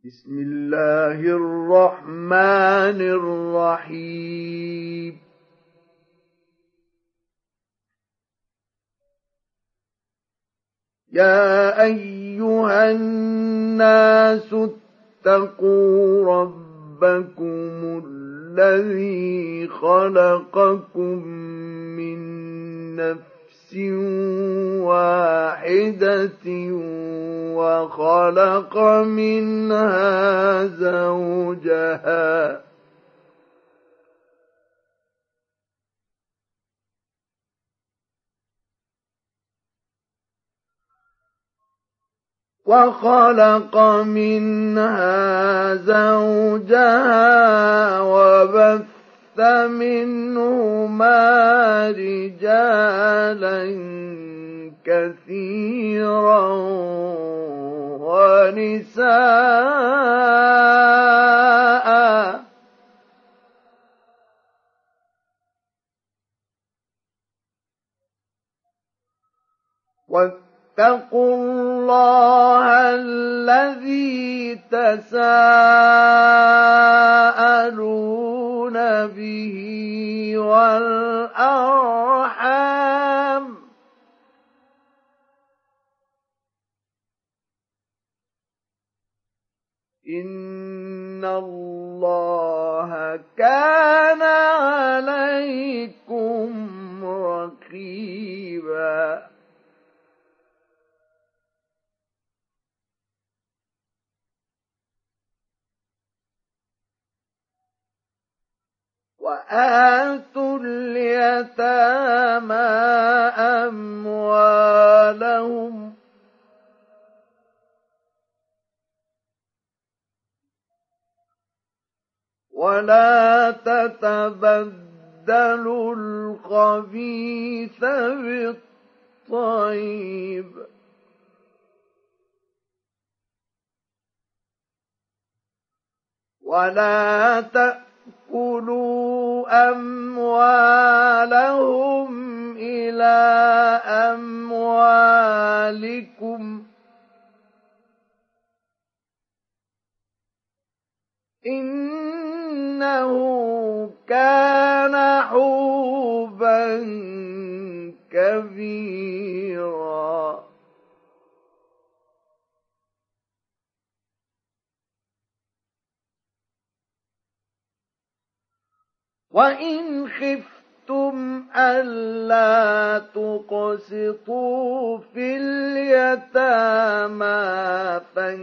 بسم الله الرحمن الرحيم. يا أيها الناس اتقوا ربكم الذي خلقكم من نفس واحدة وخلق منها زوجها وبث منهما رجالا كثيرا ونساء واتقوا الله الذي تساءلون به والأرحام إن الله كان عليكم رقيبا. وآتوا اليتامى أموالهم ولا تتبدلوا الخبيث بالطيب ولا تأكلوا أموالهم إلى أموالكم إنه كان حوبا كبيرا. وإن خفتم ألا تقسطوا في اليتامى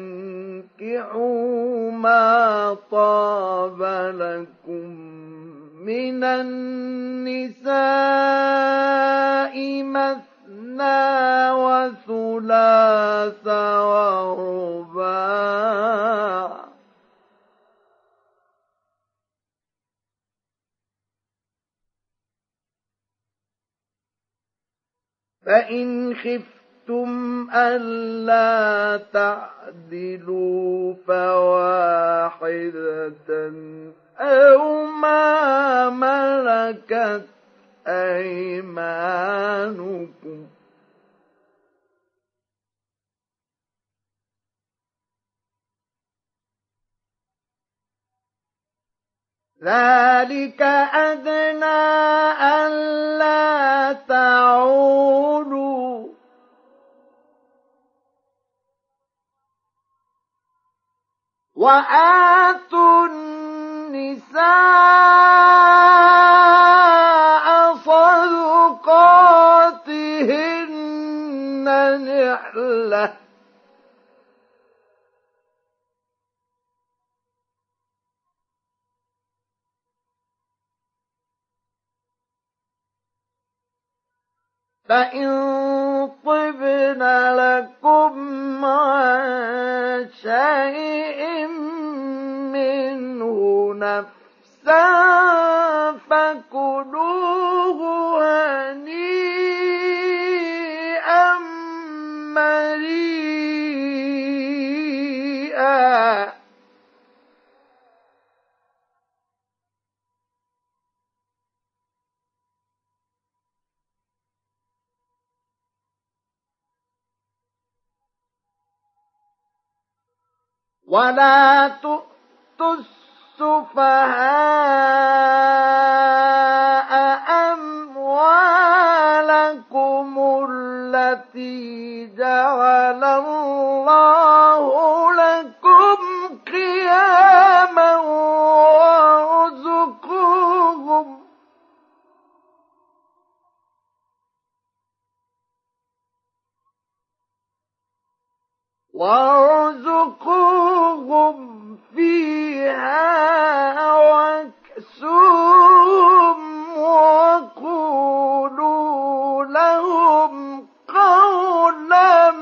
فانكحوا ما طاب لكم من النساء مثنى وثلاث ورباع فإن خفتم ألا تعدلوا فواحدة أو ما ملكت أيمانكم ذلك أدنى ألا تعولوا وآتوا النساء صدقاتهن نحلة فإن طبن لكم عن شيء منه نفسا فكلوه هنيئا مريئا. ولا تؤتوا السفهاء أموالكم التي جعل الله لكم قياما وارزقوهم فيها واكسوهم وقولوا لهم قولا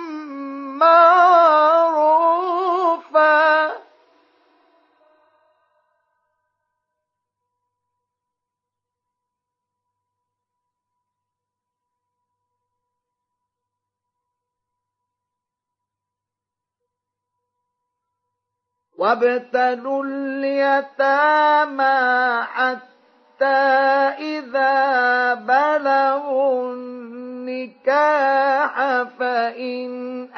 معروفا. وابتلوا اليتامى حتى إذا بلغوا النكاح فإن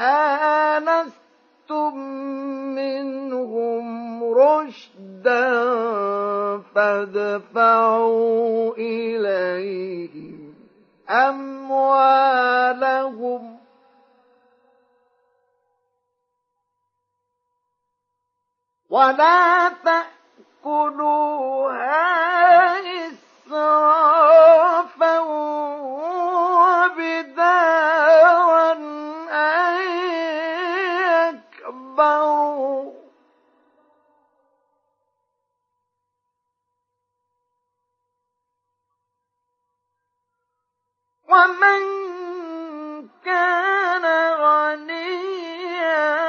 آنستم منهم رشدا فادفعوا إليهم أموالهم ولا تأكلوها إسرافا وبدارا أن يكبروا ومن كان غنيا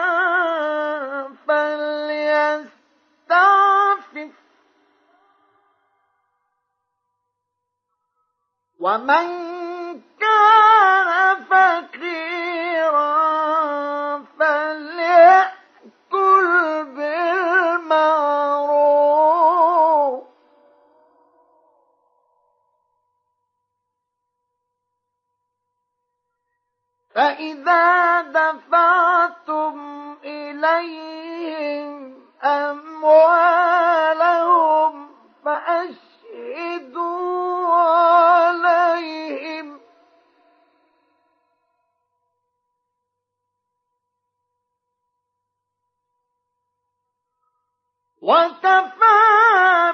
فليستعفف ومن كان فقيرا فليأكل بالمعروف فإذا دفعتم إليهم أموالهم فأشهدوا عليهم وكفى